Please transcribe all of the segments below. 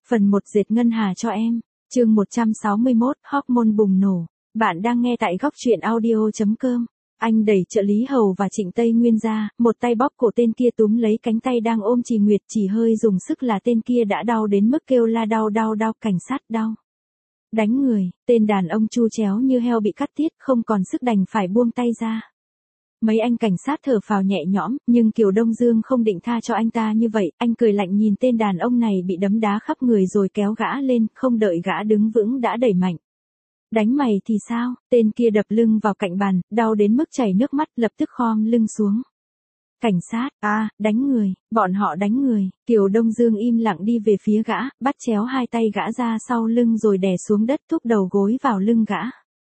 Phần 1 dệt ngân hà cho em. Chương 161, hormone bùng nổ. Bạn đang nghe tại góc truyện audio.com. Anh đẩy trợ lý Hầu và Trịnh Tây Nguyên ra, một tay bóp cổ tên kia túm lấy cánh tay đang ôm Trì Nguyệt, chỉ hơi dùng sức là tên kia đã đau đến mức kêu la đau, cảnh sát đau. Đánh người, tên đàn ông chu chéo như heo bị cắt tiết, không còn sức đành phải buông tay ra. Mấy anh cảnh sát thở phào nhẹ nhõm, nhưng Kiều Đông Dương không định tha cho anh ta như vậy, anh cười lạnh nhìn tên đàn ông này bị đấm đá khắp người rồi kéo gã lên, không đợi gã đứng vững đã đẩy mạnh. Đánh mày thì sao? Tên kia đập lưng vào cạnh bàn, đau đến mức chảy nước mắt, lập tức khom lưng xuống. Cảnh sát, đánh người, bọn họ đánh người. Kiều Đông Dương im lặng đi về phía gã, bắt chéo hai tay gã ra sau lưng rồi đè xuống đất, thúc đầu gối vào lưng gã.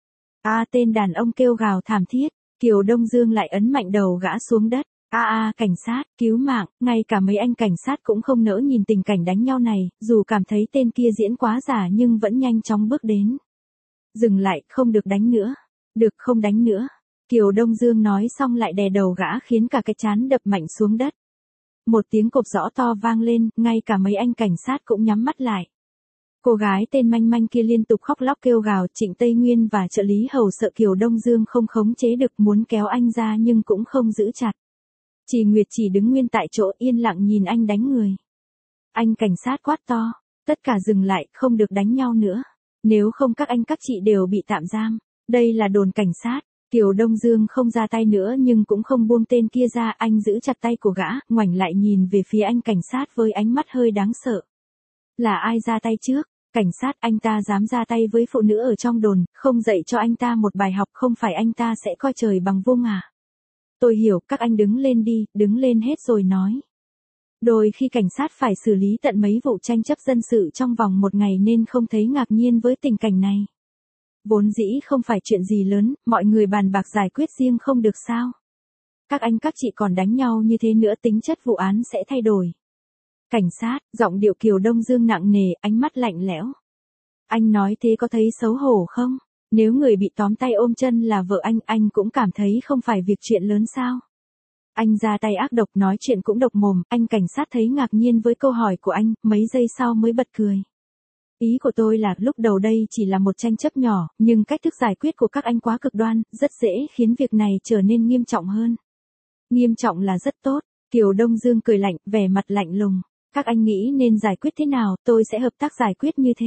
Tên đàn ông kêu gào thảm thiết. Kiều Đông Dương lại ấn mạnh đầu gã xuống đất. Cảnh sát, cứu mạng, ngay cả mấy anh cảnh sát cũng không nỡ nhìn tình cảnh đánh nhau này, dù cảm thấy tên kia diễn quá giả nhưng vẫn nhanh chóng bước đến. Dừng lại, không được đánh nữa. Được, không đánh nữa. Kiều Đông Dương nói xong lại đè đầu gã khiến cả cái trán đập mạnh xuống đất. Một tiếng cộp rõ to vang lên, ngay cả mấy anh cảnh sát cũng nhắm mắt lại. Cô gái tên Manh Manh kia liên tục khóc lóc kêu gào, Trịnh Tây Nguyên và trợ lý Hầu sợ Kiều Đông Dương không khống chế được, muốn kéo anh ra nhưng cũng không giữ chặt. Trì Nguyệt chỉ đứng nguyên tại chỗ yên lặng nhìn anh đánh người. Anh cảnh sát quát to, tất cả dừng lại, không được đánh nhau nữa. Nếu không các anh các chị đều bị tạm giam. Đây là đồn cảnh sát. Kiều Đông Dương không ra tay nữa nhưng cũng không buông tên kia ra, anh giữ chặt tay của gã, ngoảnh lại nhìn về phía anh cảnh sát với ánh mắt hơi đáng sợ. Là ai ra tay trước? Cảnh sát, anh ta dám ra tay với phụ nữ ở trong đồn, không dạy cho anh ta một bài học, không phải anh ta sẽ coi trời bằng vung à? Tôi hiểu, các anh đứng lên đi, đứng lên hết rồi nói. Đôi khi cảnh sát phải xử lý tận mấy vụ tranh chấp dân sự trong vòng một ngày nên không thấy ngạc nhiên với tình cảnh này. Vốn dĩ không phải chuyện gì lớn, mọi người bàn bạc giải quyết riêng không được sao? Các anh các chị còn đánh nhau như thế nữa tính chất vụ án sẽ thay đổi. Cảnh sát, giọng điệu Kiều Đông Dương nặng nề, ánh mắt lạnh lẽo. Anh nói thế có thấy xấu hổ không? Nếu người bị tóm tay ôm chân là vợ anh cũng cảm thấy không phải việc chuyện lớn sao? Anh ra tay ác độc, nói chuyện cũng độc mồm, anh cảnh sát thấy ngạc nhiên với câu hỏi của anh, mấy giây sau mới bật cười. Ý của tôi là lúc đầu đây chỉ là một tranh chấp nhỏ, nhưng cách thức giải quyết của các anh quá cực đoan, rất dễ khiến việc này trở nên nghiêm trọng hơn. Nghiêm trọng là rất tốt. Kiều Đông Dương cười lạnh, vẻ mặt lạnh lùng. Các anh nghĩ nên giải quyết thế nào, tôi sẽ hợp tác giải quyết như thế.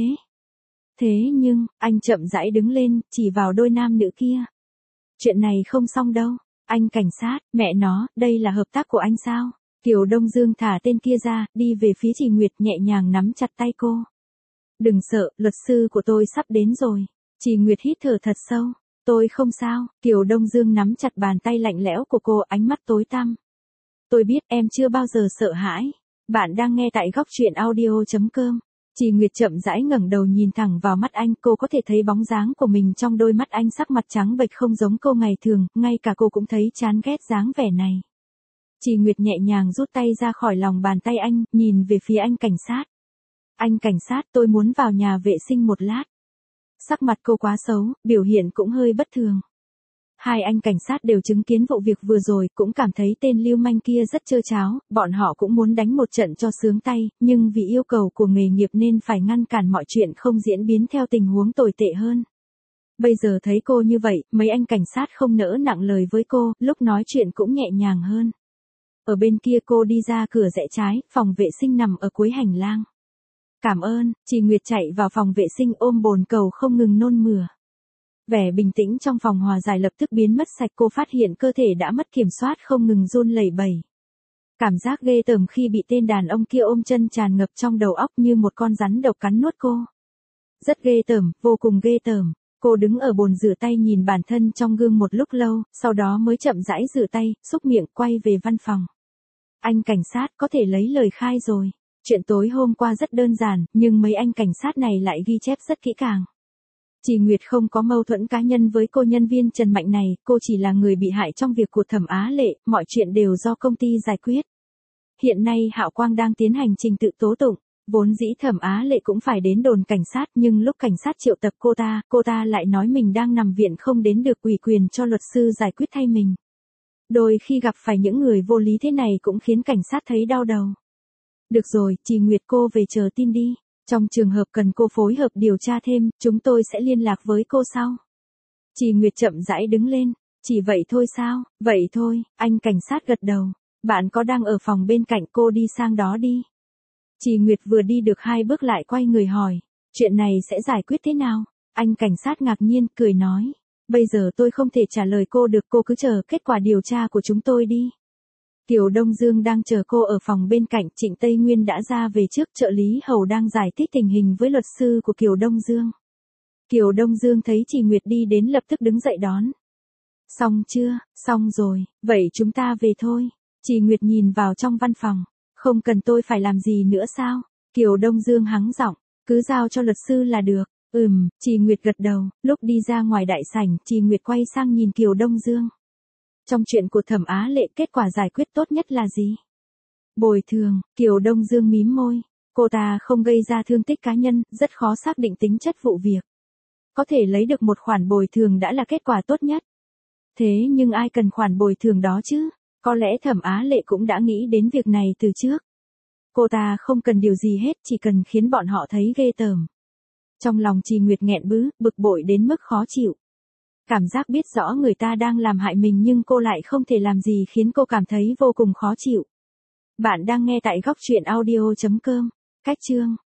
Thế nhưng, anh chậm rãi đứng lên, chỉ vào đôi nam nữ kia. Chuyện này không xong đâu. Anh cảnh sát, mẹ nó, đây là hợp tác của anh sao? Kiều Đông Dương thả tên kia ra, đi về phía Trì Nguyệt nhẹ nhàng nắm chặt tay cô. Đừng sợ, luật sư của tôi sắp đến rồi. Trì Nguyệt hít thở thật sâu. Tôi không sao. Kiều Đông Dương nắm chặt bàn tay lạnh lẽo của cô, ánh mắt tối tăm. Tôi biết em chưa bao giờ sợ hãi. Bạn đang nghe tại góc truyện audio.com. Trì Nguyệt chậm rãi ngẩng đầu nhìn thẳng vào mắt anh, cô có thể thấy bóng dáng của mình trong đôi mắt anh, sắc mặt trắng bệch không giống cô ngày thường, ngay cả cô cũng thấy chán ghét dáng vẻ này. Trì Nguyệt nhẹ nhàng rút tay ra khỏi lòng bàn tay anh, nhìn về phía anh cảnh sát. Anh cảnh sát, tôi muốn vào nhà vệ sinh một lát. Sắc mặt cô quá xấu, biểu hiện cũng hơi bất thường. Hai anh cảnh sát đều chứng kiến vụ việc vừa rồi, cũng cảm thấy tên lưu manh kia rất trơ tráo, bọn họ cũng muốn đánh một trận cho sướng tay, nhưng vì yêu cầu của nghề nghiệp nên phải ngăn cản mọi chuyện không diễn biến theo tình huống tồi tệ hơn. Bây giờ thấy cô như vậy, mấy anh cảnh sát không nỡ nặng lời với cô, lúc nói chuyện cũng nhẹ nhàng hơn. Ở bên kia cô đi ra cửa rẽ trái, phòng vệ sinh nằm ở cuối hành lang. Cảm ơn. Trì Nguyệt chạy vào phòng vệ sinh ôm bồn cầu không ngừng nôn mửa. Vẻ bình tĩnh trong phòng hòa giải lập tức biến mất sạch, cô phát hiện cơ thể đã mất kiểm soát không ngừng run lẩy bẩy. Cảm giác ghê tởm khi bị tên đàn ông kia ôm chân tràn ngập trong đầu óc như một con rắn độc cắn nuốt cô. Rất ghê tởm, vô cùng ghê tởm. Cô đứng ở bồn rửa tay nhìn bản thân trong gương một lúc lâu, sau đó mới chậm rãi rửa tay, xúc miệng, quay về văn phòng. Anh cảnh sát có thể lấy lời khai rồi. Chuyện tối hôm qua rất đơn giản, nhưng mấy anh cảnh sát này lại ghi chép rất kỹ càng. Trì Nguyệt không có mâu thuẫn cá nhân với cô nhân viên Trần Mạnh này, cô chỉ là người bị hại trong việc của Thẩm Á Lệ, mọi chuyện đều do công ty giải quyết. Hiện nay Hạo Quang đang tiến hành trình tự tố tụng, vốn dĩ Thẩm Á Lệ cũng phải đến đồn cảnh sát nhưng lúc cảnh sát triệu tập cô ta lại nói mình đang nằm viện không đến được, ủy quyền cho luật sư giải quyết thay mình. Đôi khi gặp phải những người vô lý thế này cũng khiến cảnh sát thấy đau đầu. Được rồi, Trì Nguyệt, cô về chờ tin đi. Trong trường hợp cần cô phối hợp điều tra thêm, chúng tôi sẽ liên lạc với cô sau. Chị Nguyệt chậm rãi đứng lên. Chỉ vậy thôi sao? Vậy thôi, anh cảnh sát gật đầu. Bạn có đang ở phòng bên cạnh, cô đi sang đó đi. Chị Nguyệt vừa đi được 2 bước lại quay người hỏi. Chuyện này sẽ giải quyết thế nào? Anh cảnh sát ngạc nhiên, cười nói. Bây giờ tôi không thể trả lời cô được, cô cứ chờ kết quả điều tra của chúng tôi đi. Kiều Đông Dương đang chờ cô ở phòng bên cạnh, Trịnh Tây Nguyên đã ra về trước, trợ lý hầu đang giải thích tình hình với luật sư của Kiều Đông Dương. Kiều Đông Dương thấy chị Nguyệt đi đến lập tức đứng dậy đón. Xong chưa? Xong rồi, vậy chúng ta về thôi. Chị Nguyệt nhìn vào trong văn phòng. Không cần tôi phải làm gì nữa sao? Kiều Đông Dương hắng giọng, cứ giao cho luật sư là được. Chị Nguyệt gật đầu. Lúc đi ra ngoài đại sảnh, chị Nguyệt quay sang nhìn Kiều Đông Dương. Trong chuyện của Thẩm Á Lệ, kết quả giải quyết tốt nhất là gì? Bồi thường. Kiều Đông Dương mím môi. Cô ta không gây ra thương tích cá nhân, rất khó xác định tính chất vụ việc. Có thể lấy được một khoản bồi thường đã là kết quả tốt nhất. Thế nhưng ai cần khoản bồi thường đó chứ? Có lẽ Thẩm Á Lệ cũng đã nghĩ đến việc này từ trước. Cô ta không cần điều gì hết, chỉ cần khiến bọn họ thấy ghê tởm. Trong lòng chị Nguyệt nghẹn bực bội đến mức khó chịu. Cảm giác biết rõ người ta đang làm hại mình nhưng cô lại không thể làm gì khiến cô cảm thấy vô cùng khó chịu. Bạn đang nghe tại góc truyện audio.com. Cách chương